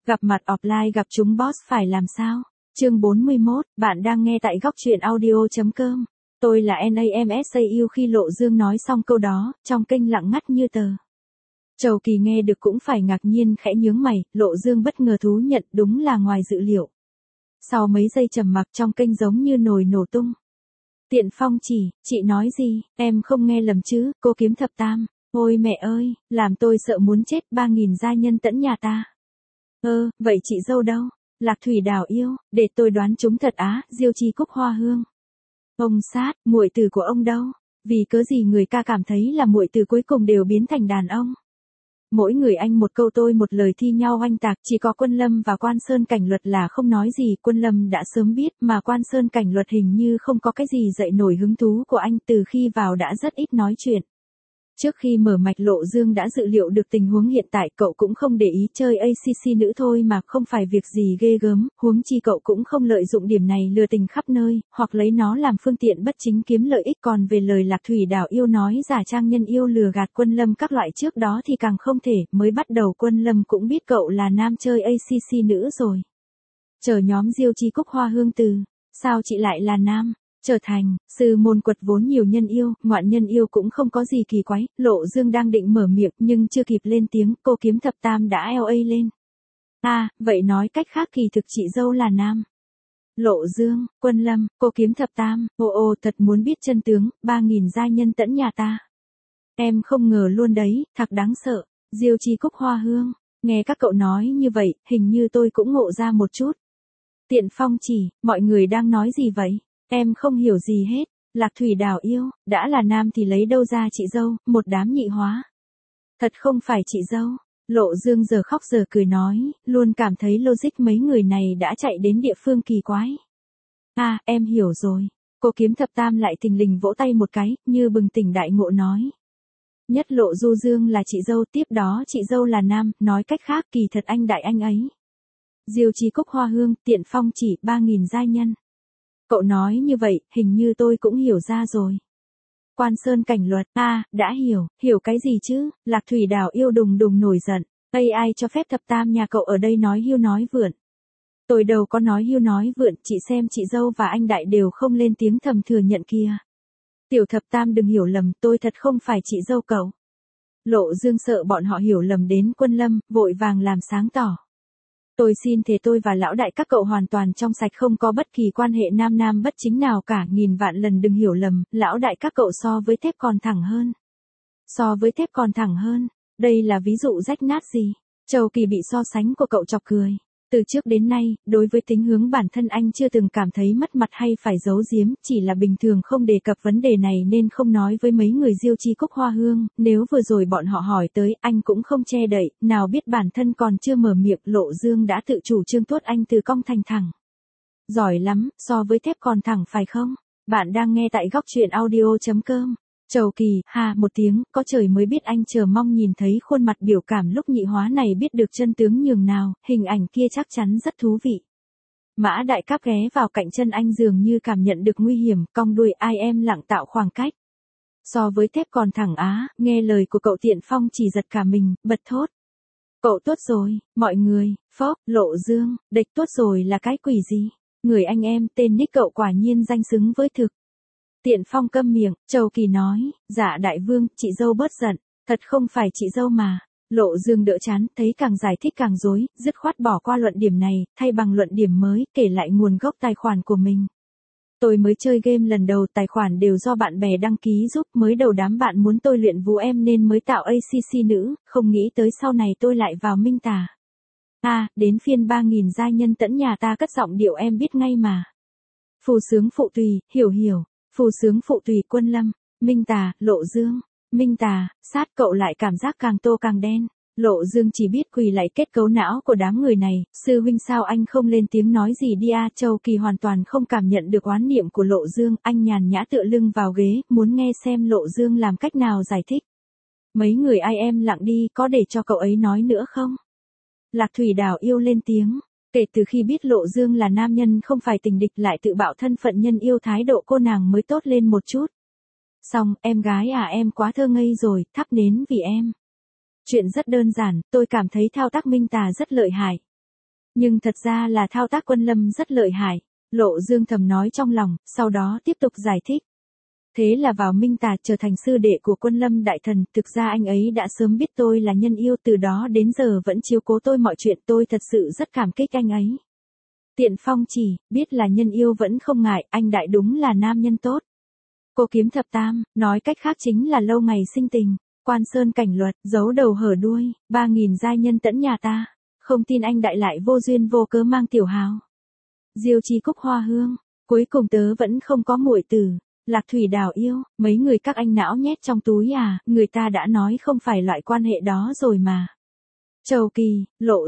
Gặp mặt offline gặp chúng boss phải làm sao? Chương 41, bạn đang nghe tại góc truyện audio.com. Tôi là NAMSAU. Khi Lộ Dương nói xong câu đó, trong kênh lặng ngắt như tờ. Trầu Kỳ nghe được cũng phải ngạc nhiên khẽ nhướng mày, Lộ Dương bất ngờ thú nhận đúng là ngoài dự liệu. Sau mấy giây trầm mặc trong kênh giống như nồi nổ tung. Tiện Phong chị nói gì, em không nghe lầm chứ, cô kiếm thập tam. Ôi mẹ ơi, làm tôi sợ muốn chết, 3.000 gia nhân tẫn nhà ta. Vậy chị dâu đâu? Lạc Thủy Đào yêu, để tôi đoán chúng thật á, Diêu Chi Cúc Hoa Hương. Ông sát, muội tử của ông đâu? Vì cớ gì người ca cảm thấy là muội tử cuối cùng đều biến thành đàn ông? Mỗi người anh một câu tôi một lời thi nhau oanh tạc, chỉ có Quân Lâm và Quan Sơn Cảnh Luật là không nói gì. Quân Lâm đã sớm biết, mà Quan Sơn Cảnh Luật hình như không có cái gì dậy nổi hứng thú của anh, từ khi vào đã rất ít nói chuyện. Trước khi mở mạch Lộ Dương đã dự liệu được tình huống hiện tại, cậu cũng không để ý chơi ACC nữ thôi mà, không phải việc gì ghê gớm, huống chi cậu cũng không lợi dụng điểm này lừa tình khắp nơi, hoặc lấy nó làm phương tiện bất chính kiếm lợi ích. Còn về lời Lạc Thủy Đào yêu nói giả trang nhân yêu lừa gạt Quân Lâm các loại trước đó thì càng không thể, mới bắt đầu Quân Lâm cũng biết cậu là nam chơi ACC nữ rồi. Chờ nhóm Diêu Chi Cúc Hoa Hương từ, sao chị lại là nam? Trở thành sư môn quật vốn nhiều nhân yêu, ngoạn nhân yêu cũng không có gì kỳ quái. Lộ Dương đang định mở miệng nhưng chưa kịp lên tiếng, cô kiếm thập tam đã LA lên. Vậy nói cách khác kỳ thực chị dâu là nam. Lộ Dương, Quân Lâm, cô kiếm thập tam, thật muốn biết chân tướng, 3.000 gia nhân tẫn nhà ta. Em không ngờ luôn đấy, thật đáng sợ. Diêu Chi Cúc Hoa Hương, nghe các cậu nói như vậy, hình như tôi cũng ngộ ra một chút. Tiện Phong mọi người đang nói gì vậy? Em không hiểu gì hết. Lạc Thủy Đào yêu, đã là nam thì lấy đâu ra chị dâu, một đám nhị hóa. Thật không phải chị dâu. Lộ Dương giờ khóc giờ cười nói, luôn cảm thấy logic mấy người này đã chạy đến địa phương kỳ quái. Em hiểu rồi. Cô kiếm thập tam lại thình lình vỗ tay một cái, như bừng tỉnh đại ngộ nói. Nhất Lộ Du Dương là chị dâu, tiếp đó chị dâu là nam, nói cách khác kỳ thật anh đại anh ấy. Diêu Chi Cúc Hoa Hương, Tiện Phong 3.000 gia nhân. Cậu nói như vậy, hình như tôi cũng hiểu ra rồi. Quan Sơn Cảnh Luật, đã hiểu cái gì chứ? Lạc Thủy Đào yêu đùng đùng nổi giận. Ai cho phép thập tam nhà cậu ở đây nói hưu nói vượn? Tôi đâu có nói hưu nói vượn, chị xem chị dâu và anh đại đều không lên tiếng thầm thừa nhận kìa. Tiểu thập tam đừng hiểu lầm, tôi thật không phải chị dâu cậu. Lộ Dương sợ bọn họ hiểu lầm đến Quân Lâm, vội vàng làm sáng tỏ. Tôi xin thề tôi và lão đại các cậu hoàn toàn trong sạch, không có bất kỳ quan hệ nam nam bất chính nào cả, nghìn vạn lần đừng hiểu lầm, lão đại các cậu so với thép còn thẳng hơn. So với thép còn thẳng hơn, đây là ví dụ rách nát gì? Trầu Kỳ bị so sánh của cậu chọc cười. Từ trước đến nay, đối với tính hướng bản thân anh chưa từng cảm thấy mất mặt hay phải giấu giếm, chỉ là bình thường không đề cập vấn đề này nên không nói với mấy người Diêu Chi Cúc Hoa Hương, nếu vừa rồi bọn họ hỏi tới, anh cũng không che đậy, nào biết bản thân còn chưa mở miệng, Lộ Dương đã tự chủ trương tốt anh từ cong thành thẳng. Giỏi lắm, so với thép còn thẳng phải không? Bạn đang nghe tại góc truyện audio.com. Trầu Kỳ, một tiếng, có trời mới biết anh chờ mong nhìn thấy khuôn mặt biểu cảm lúc nhị hóa này biết được chân tướng nhường nào, hình ảnh kia chắc chắn rất thú vị. Mã Đại Cáp ghé vào cạnh chân anh dường như cảm nhận được nguy hiểm, cong đuôi em lặng tạo khoảng cách. So với thép còn thẳng nghe lời của cậu Tiện Phong chỉ giật cả mình, bật thốt. Cậu tốt rồi, mọi người, Lộ Dương, địch tốt rồi là cái quỷ gì? Người anh em tên nick cậu quả nhiên danh xứng với thực. Tiện Phong câm miệng, Trầu Kỳ nói, dạ đại vương, chị dâu bớt giận, thật không phải chị dâu mà. Lộ Dương đỡ chán, thấy càng giải thích càng rối, dứt khoát bỏ qua luận điểm này, thay bằng luận điểm mới, kể lại nguồn gốc tài khoản của mình. Tôi mới chơi game lần đầu, tài khoản đều do bạn bè đăng ký giúp, mới đầu đám bạn muốn tôi luyện vũ em nên mới tạo ACC nữ, không nghĩ tới sau này tôi lại vào minh tà. Đến phiên 3.000 gia nhân tẫn nhà ta cất giọng điệu em biết ngay mà. Phù sướng phụ tùy, hiểu. Phù sướng phụ tùy Quân Lâm, minh tà, Lộ Dương, minh tà, sát cậu lại cảm giác càng tô càng đen. Lộ Dương chỉ biết quỳ lại kết cấu não của đám người này, sư huynh sao anh không lên tiếng nói gì đi Trầu Kỳ hoàn toàn không cảm nhận được oán niệm của Lộ Dương, anh nhàn nhã tựa lưng vào ghế, muốn nghe xem Lộ Dương làm cách nào giải thích. Mấy người em lặng đi, có để cho cậu ấy nói nữa không? Lạc Thủy Đào yêu lên tiếng. Kể từ khi biết Lộ Dương là nam nhân không phải tình địch lại tự bạo thân phận nhân yêu, thái độ cô nàng mới tốt lên một chút. Xong, em gái em quá thơ ngây rồi, thắp nến vì em. Chuyện rất đơn giản, tôi cảm thấy thao tác minh tà rất lợi hại. Nhưng thật ra là thao tác Quân Lâm rất lợi hại. Lộ Dương thầm nói trong lòng, sau đó tiếp tục giải thích. Thế là vào Minh Tà trở thành sư đệ của Quân Lâm đại thần, thực ra anh ấy đã sớm biết tôi là nhân yêu, từ đó đến giờ vẫn chiếu cố tôi mọi chuyện, tôi thật sự rất cảm kích anh ấy. Tiện Phong chỉ, biết là nhân yêu vẫn không ngại, anh đại đúng là nam nhân tốt. Cô Kiếm Thập Tam, nói cách khác chính là lâu ngày sinh tình, quan sơn cảnh luật, giấu đầu hở đuôi, 3.000 giai nhân tẫn nhà ta, không tin anh đại lại vô duyên vô cớ mang tiểu hào. Diêu Chi Cúc Hoa Hương, cuối cùng tớ vẫn không có muội tử. Lạc Thủy Đào yêu, mấy người các anh não nhét trong túi à, người ta đã nói không phải loại quan hệ đó rồi mà. Châu Kỳ,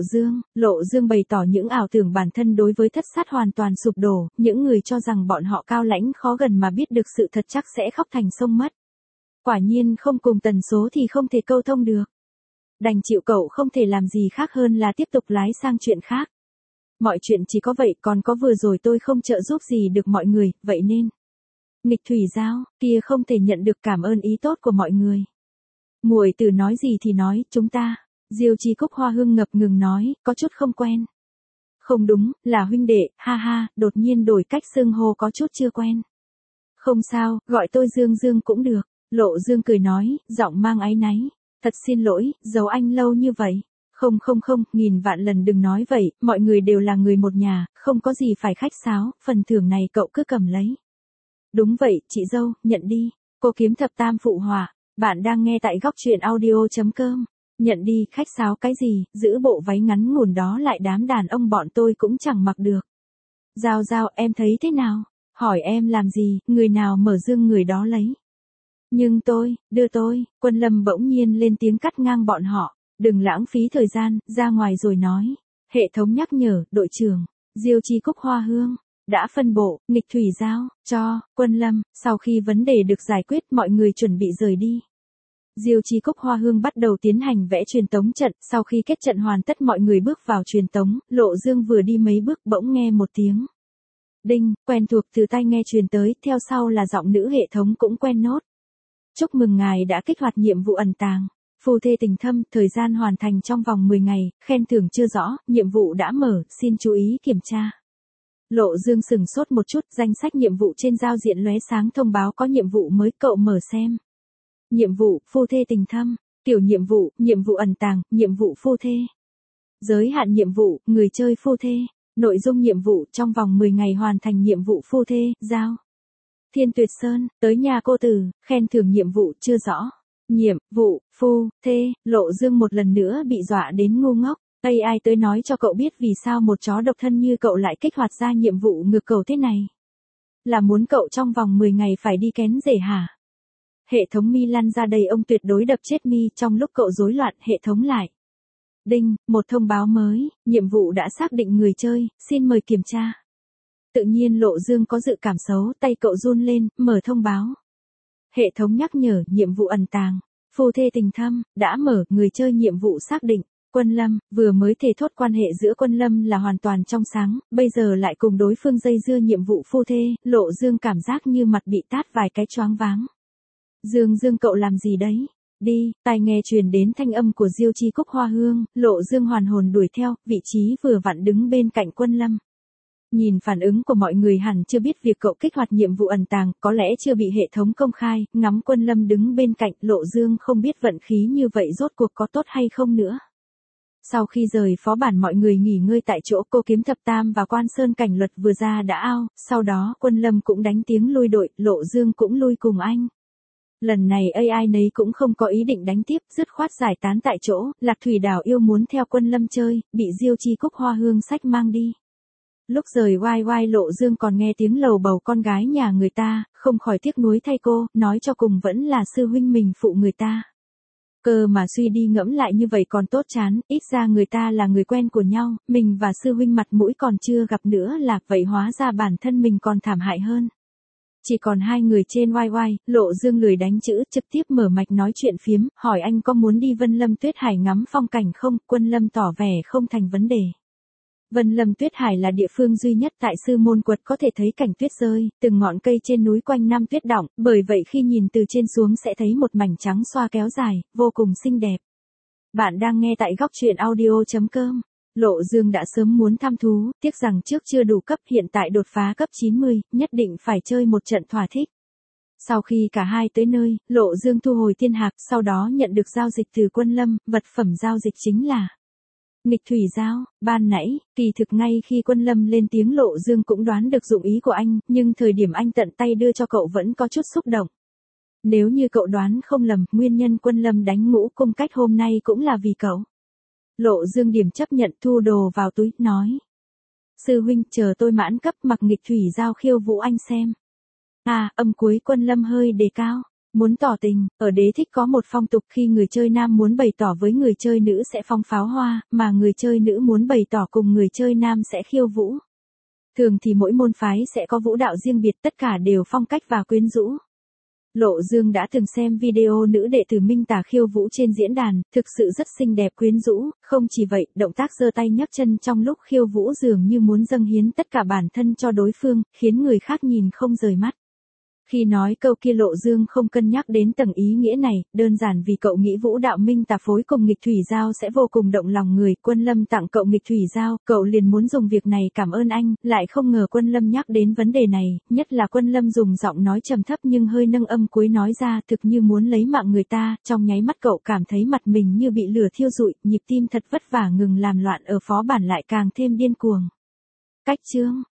Lộ Dương bày tỏ những ảo tưởng bản thân đối với thất sát hoàn toàn sụp đổ, những người cho rằng bọn họ cao lãnh khó gần mà biết được sự thật chắc sẽ khóc thành sông mất. Quả nhiên không cùng tần số thì không thể câu thông được. Đành chịu, cậu không thể làm gì khác hơn là tiếp tục lái sang chuyện khác. Mọi chuyện chỉ có vậy, còn có vừa rồi tôi không trợ giúp gì được mọi người, vậy nên. Nghịch Thủy Giao, kia không thể nhận được cảm ơn ý tốt của mọi người. Muội tử nói gì thì nói, chúng ta. Diêu Chi Cúc Hoa Hương ngập ngừng nói, có chút không quen. Không đúng, là huynh đệ, ha ha, đột nhiên đổi cách xưng hô có chút chưa quen. Không sao, gọi tôi Dương Dương cũng được. Lộ Dương cười nói, giọng mang áy náy. Thật xin lỗi, giấu anh lâu như vậy. Không, nghìn vạn lần đừng nói vậy, mọi người đều là người một nhà, không có gì phải khách sáo, phần thưởng này cậu cứ cầm lấy. Đúng vậy, chị dâu, nhận đi. Cô Kiếm Thập Tam phụ họa, bạn đang nghe tại góc truyện audio.com. Nhận đi, khách sáo cái gì, giữ bộ váy ngắn ngủn đó lại đám đàn ông bọn tôi cũng chẳng mặc được. Giao, em thấy thế nào? Hỏi em làm gì, người nào mở dương người đó lấy. Nhưng đưa tôi, Quân Lâm bỗng nhiên lên tiếng cắt ngang bọn họ. Đừng lãng phí thời gian, ra ngoài rồi nói. Hệ thống nhắc nhở, đội trưởng, Diêu Chi Cúc Hoa Hương. Đã phân bộ, Nghịch Thủy Giao, cho, Quân Lâm, sau khi vấn đề được giải quyết mọi người chuẩn bị rời đi. Diêu Chi Cúc Hoa Hương bắt đầu tiến hành vẽ truyền tống trận, sau khi kết trận hoàn tất mọi người bước vào truyền tống, Lộ Dương vừa đi mấy bước bỗng nghe một tiếng. Đinh, quen thuộc từ tai nghe truyền tới, theo sau là giọng nữ hệ thống cũng quen nốt. Chúc mừng ngài đã kích hoạt nhiệm vụ ẩn tàng. Phu thê tình thâm, thời gian hoàn thành trong vòng 10 ngày, khen thưởng chưa rõ, nhiệm vụ đã mở, xin chú ý kiểm tra. Lộ Dương sừng sốt một chút, danh sách nhiệm vụ trên giao diện lóe sáng thông báo có nhiệm vụ mới, cậu mở xem. Nhiệm vụ, phu thê tình thâm, tiểu nhiệm vụ ẩn tàng, nhiệm vụ phu thê. Giới hạn nhiệm vụ, người chơi phu thê. Nội dung nhiệm vụ, trong vòng 10 ngày hoàn thành nhiệm vụ phu thê, giao. Thiên Tuyệt Sơn, tới nhà cô tử, khen thưởng nhiệm vụ chưa rõ. Nhiệm vụ, phu thê, Lộ Dương một lần nữa bị dọa đến ngu ngốc. AI tới nói cho cậu biết vì sao một chó độc thân như cậu lại kích hoạt ra nhiệm vụ ngược cầu thế này. Là muốn cậu trong vòng 10 ngày phải đi kén rể hả? Hệ thống mi lăn ra đây, ông tuyệt đối đập chết mi trong lúc cậu rối loạn. Hệ thống lại. Đinh, một thông báo mới, nhiệm vụ đã xác định người chơi, xin mời kiểm tra. Tự nhiên Lộ Dương có dự cảm xấu, tay cậu run lên, mở thông báo. Hệ thống nhắc nhở, nhiệm vụ ẩn tàng, phu thê tình thâm, đã mở, người chơi nhiệm vụ xác định. Quân Lâm, vừa mới thề thốt quan hệ giữa Quân Lâm là hoàn toàn trong sáng, bây giờ lại cùng đối phương dây dưa nhiệm vụ phu thê, Lộ Dương cảm giác như mặt bị tát vài cái choáng váng. Dương cậu làm gì đấy? Đi, tai nghe truyền đến thanh âm của Diêu Chi Cúc Hoa Hương, Lộ Dương hoàn hồn đuổi theo, vị trí vừa vặn đứng bên cạnh Quân Lâm. Nhìn phản ứng của mọi người hẳn chưa biết việc cậu kích hoạt nhiệm vụ ẩn tàng, có lẽ chưa bị hệ thống công khai, ngắm Quân Lâm đứng bên cạnh, Lộ Dương không biết vận khí như vậy rốt cuộc có tốt hay không nữa. Sau khi rời phó bản mọi người nghỉ ngơi tại chỗ, cô Kiếm Thập Tam và Quan Sơn Cảnh Luật vừa ra đã ao, sau đó Quân Lâm cũng đánh tiếng lui đội, Lộ Dương cũng lui cùng anh. Lần này AI nấy cũng không có ý định đánh tiếp, dứt khoát giải tán tại chỗ, Lạc Thủy Đào yêu muốn theo Quân Lâm chơi, bị Diêu Chi Cúc Hoa Hương sách mang đi. Lúc rời oai Lộ Dương còn nghe tiếng lầu bầu con gái nhà người ta, không khỏi tiếc nuối thay cô, nói cho cùng vẫn là sư huynh mình phụ người ta. Cơ mà suy đi ngẫm lại như vậy còn tốt chán, ít ra người ta là người quen của nhau, mình và sư huynh mặt mũi còn chưa gặp nữa là, vậy hóa ra bản thân mình còn thảm hại hơn. Chỉ còn hai người trên oai, Lộ Dương lười đánh chữ, trực tiếp mở mạch nói chuyện phiếm, hỏi anh có muốn đi Vân Lâm Tuyết Hải ngắm phong cảnh không, Quân Lâm tỏ vẻ không thành vấn đề. Vân Lâm Tuyết Hải là địa phương duy nhất tại Sư Môn Quật có thể thấy cảnh tuyết rơi, từng ngọn cây trên núi quanh năm tuyết đọng, bởi vậy khi nhìn từ trên xuống sẽ thấy một mảnh trắng xoa kéo dài, vô cùng xinh đẹp. Bạn đang nghe tại góc truyện audio.com. Lộ Dương đã sớm muốn thăm thú, tiếc rằng trước chưa đủ cấp, hiện tại đột phá cấp 90, nhất định phải chơi một trận thỏa thích. Sau khi cả hai tới nơi, Lộ Dương thu hồi thiên hạc, sau đó nhận được giao dịch từ Quân Lâm, vật phẩm giao dịch chính là nghịch thủy giao. Ban nãy, kỳ thực ngay khi Quân Lâm lên tiếng Lộ Dương cũng đoán được dụng ý của anh, nhưng thời điểm anh tận tay đưa cho cậu vẫn có chút xúc động. Nếu như cậu đoán không lầm, nguyên nhân Quân Lâm đánh Ngũ Cung Cách hôm nay cũng là vì cậu. Lộ Dương điểm chấp nhận, thu đồ vào túi, nói. Sư huynh, chờ tôi mãn cấp mặc nghịch thủy giao khiêu vũ anh xem. Âm cuối Quân Lâm hơi đề cao. Muốn tỏ tình, ở đế thích có một phong tục khi người chơi nam muốn bày tỏ với người chơi nữ sẽ phong pháo hoa, mà người chơi nữ muốn bày tỏ cùng người chơi nam sẽ khiêu vũ. Thường thì mỗi môn phái sẽ có vũ đạo riêng biệt, tất cả đều phong cách và quyến rũ. Lộ Dương đã từng xem video nữ đệ tử Minh Tà khiêu vũ trên diễn đàn, thực sự rất xinh đẹp quyến rũ, không chỉ vậy, động tác giơ tay nhấc chân trong lúc khiêu vũ dường như muốn dâng hiến tất cả bản thân cho đối phương, khiến người khác nhìn không rời mắt. Khi nói câu kia Lộ Dương không cân nhắc đến tầng ý nghĩa này, đơn giản vì cậu nghĩ vũ đạo Minh Tà phối cùng nghịch thủy giao sẽ vô cùng động lòng người. Quân Lâm tặng cậu nghịch thủy giao, cậu liền muốn dùng việc này cảm ơn anh, lại không ngờ Quân Lâm nhắc đến vấn đề này, nhất là Quân Lâm dùng giọng nói trầm thấp nhưng hơi nâng âm cuối nói ra thực như muốn lấy mạng người ta, trong nháy mắt cậu cảm thấy mặt mình như bị lửa thiêu rụi, nhịp tim thật vất vả ngừng làm loạn ở phó bản lại càng thêm điên cuồng. Cách chương